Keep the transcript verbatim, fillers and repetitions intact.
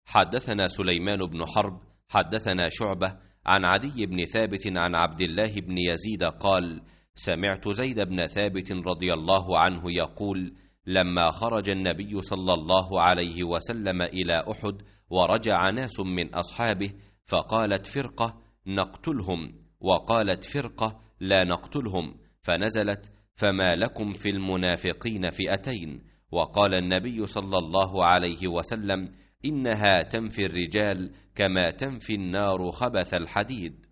حدثنا سليمان بن حرب حدثنا شعبة عن عدي بن ثابت عن عبد الله بن يزيد قال: سمعت زيد بن ثابت رضي الله عنه يقول: لما خرج النبي صلى الله عليه وسلم إلى أحد ورجع ناس من أصحابه، فقالت فرقة: نقتلهم، وقالت فرقة: لا نقتلهم، فنزلت: فما لكم في المنافقين فئتين؟ وقال النبي صلى الله عليه وسلم: إنها تنفي الرجال كما تنفي النار خبث الحديد.